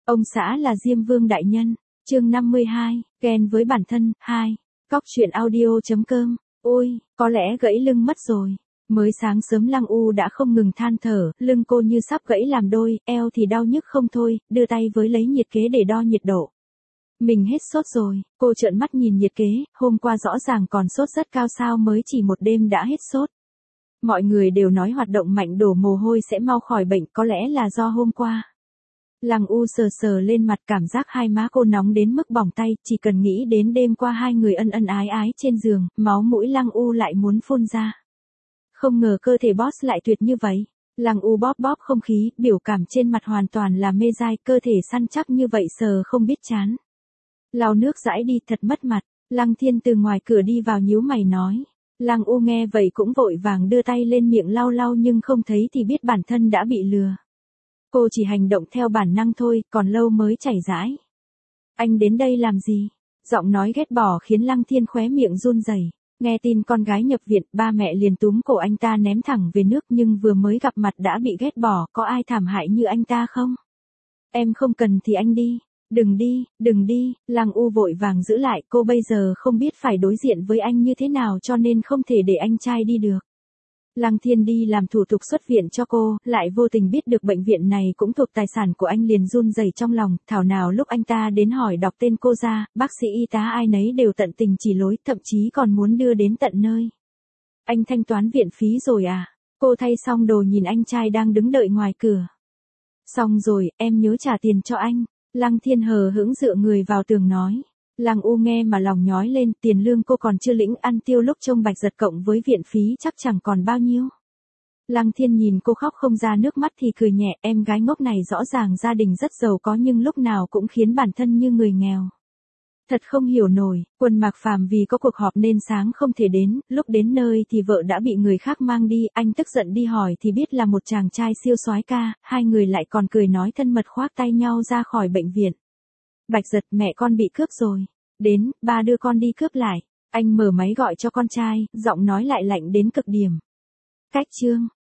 Ông xã là Diêm Vương đại nhân. Chương 52, ghen với bản thân, 2. Cóc truyện audio.com. Ôi, có lẽ gãy lưng mất rồi. Mới sáng sớm Lăng U đã không ngừng than thở, lưng cô như sắp gãy làm đôi, eo thì đau nhức không thôi, đưa tay với lấy nhiệt kế để đo nhiệt độ. Mình hết sốt rồi, cô trợn mắt nhìn nhiệt kế, hôm qua rõ ràng còn sốt rất cao sao mới chỉ một đêm đã hết sốt. Mọi người đều nói hoạt động mạnh đổ mồ hôi sẽ mau khỏi bệnh, có lẽ là do hôm qua. Lăng U sờ sờ lên mặt, cảm giác hai má cô nóng đến mức bỏng tay, chỉ cần nghĩ đến đêm qua hai người ân ân ái ái trên giường, máu mũi Lăng U lại muốn phun ra. Không ngờ cơ thể boss lại tuyệt như vậy. Lăng U bóp bóp không khí, biểu cảm trên mặt hoàn toàn là mê dai, cơ thể săn chắc như vậy sờ không biết chán. Lau nước dãi đi, thật mất mặt. Lăng Thiên từ ngoài cửa đi vào nhíu mày nói. Lăng U nghe vậy cũng vội vàng đưa tay lên miệng lau lau nhưng không thấy thì biết bản thân đã bị lừa. Cô chỉ hành động theo bản năng thôi, còn lâu mới chảy rãi. Anh đến đây làm gì? Giọng nói ghét bỏ khiến Lăng Thiên khóe miệng run rẩy. Nghe tin con gái nhập viện, ba mẹ liền túm cổ anh ta ném thẳng về nước, nhưng vừa mới gặp mặt đã bị ghét bỏ, có ai thảm hại như anh ta không? Em không cần thì anh đi. Đừng đi, Lăng U vội vàng giữ lại, cô bây giờ không biết phải đối diện với anh như thế nào cho nên không thể để anh trai đi được. Lăng Thiên đi làm thủ tục xuất viện cho cô, lại vô tình biết được bệnh viện này cũng thuộc tài sản của anh, liền run rẩy trong lòng, thảo nào lúc anh ta đến hỏi đọc tên cô ra, bác sĩ y tá ai nấy đều tận tình chỉ lối, thậm chí còn muốn đưa đến tận nơi. Anh thanh toán viện phí rồi à? Cô thay xong đồ nhìn anh trai đang đứng đợi ngoài cửa. Xong rồi, em nhớ trả tiền cho anh. Lăng Thiên hờ hững dựa người vào tường nói. Lăng U nghe mà lòng nhói lên, tiền lương cô còn chưa lĩnh, ăn tiêu lúc trông Bạch Giật cộng với viện phí chắc chẳng còn bao nhiêu. Lăng Thiên nhìn cô khóc không ra nước mắt thì cười nhẹ, em gái ngốc này rõ ràng gia đình rất giàu có nhưng lúc nào cũng khiến bản thân như người nghèo. Thật không hiểu nổi, Quân Mạc Phàm vì có cuộc họp nên sáng không thể đến, lúc đến nơi thì vợ đã bị người khác mang đi, anh tức giận đi hỏi thì biết là một chàng trai siêu soái ca, hai người lại còn cười nói thân mật khoác tay nhau ra khỏi bệnh viện. Bạch Giật, mẹ con bị cướp rồi. Đến, ba đưa con đi cướp lại. Anh mở máy gọi cho con trai, giọng nói lại lạnh đến cực điểm. Cách chương